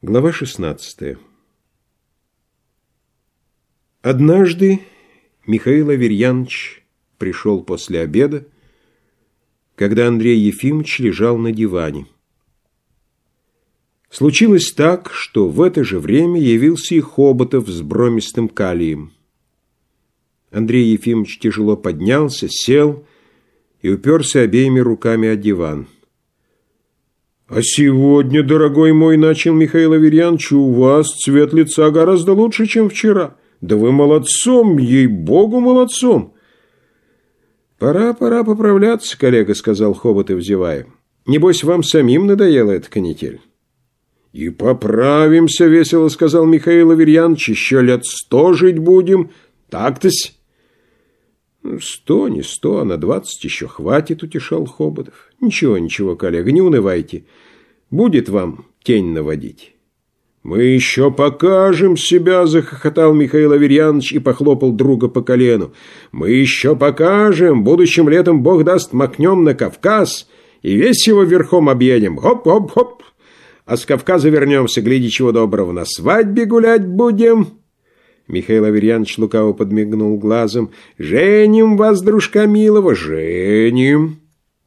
Глава 16. Однажды Михаил Аверьянович пришел после обеда, когда Андрей Ефимович лежал на диване. Случилось так, что в это же время явился и Хоботов с бромистым калием. Андрей Ефимович тяжело поднялся, сел и уперся обеими руками о диван. «А сегодня, дорогой мой, — начал Михаил Аверьянович, — у вас цвет лица гораздо лучше, чем вчера. Да вы молодцом, ей-богу, молодцом!» «Пора поправляться, коллега, — сказал Хоботов, зевая. Небось, вам самим надоела эта канитель?» «И поправимся, — весело сказал Михаил Аверьянович, — еще лет 100 жить будем. Так-тось». 100, не 100, а на 20 еще хватит, — утешал Хоботов. Ничего, коллега, не унывайте. Будет вам тень наводить. Мы еще покажем себя, — захохотал Михаил Аверьянович и похлопал друга по колену. Мы еще покажем. Будущим летом, Бог даст, макнем на Кавказ и весь его верхом объедем. Хоп-хоп-хоп. А с Кавказа вернемся, гляди, чего доброго, на свадьбе гулять будем. Михаил Аверьянович лукаво подмигнул глазом. «Женим вас, дружка милого, женим!»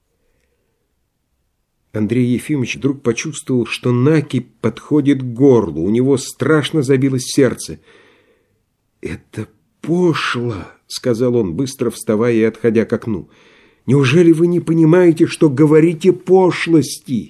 Андрей Ефимович вдруг почувствовал, что накипь подходит к горлу. У него страшно забилось сердце. «Это пошло!» — сказал он, быстро вставая и отходя к окну. «Неужели вы не понимаете, что говорите пошлости?»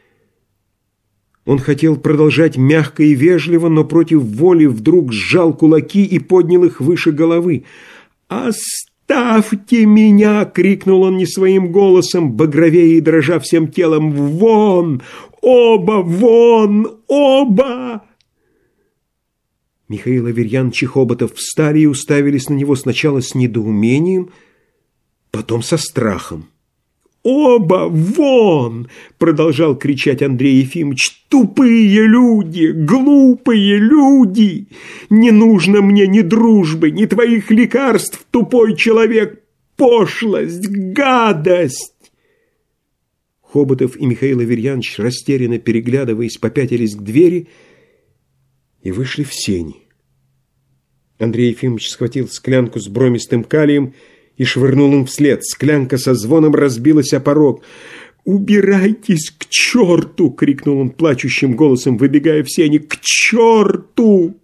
Он хотел продолжать мягко и вежливо, но против воли вдруг сжал кулаки и поднял их выше головы. «Оставьте меня!» — крикнул он не своим голосом, багровея и дрожа всем телом. «Вон! Оба! Вон! Оба!» Михаил Аверьянович и Хоботов встали и уставились на него сначала с недоумением, потом со страхом. «Оба вон!» — продолжал кричать Андрей Ефимович. «Тупые люди, глупые люди! Не нужно мне ни дружбы, ни твоих лекарств, тупой человек! Пошлость, гадость!» Хоботов и Михаил Аверьянович, растерянно переглядываясь, попятились к двери и вышли в сени. Андрей Ефимович схватил склянку с бромистым калием и швырнул им вслед. Склянка со звоном разбилась о порог. «Убирайтесь к черту!» — крикнул он плачущим голосом, выбегая в сени. «К черту!»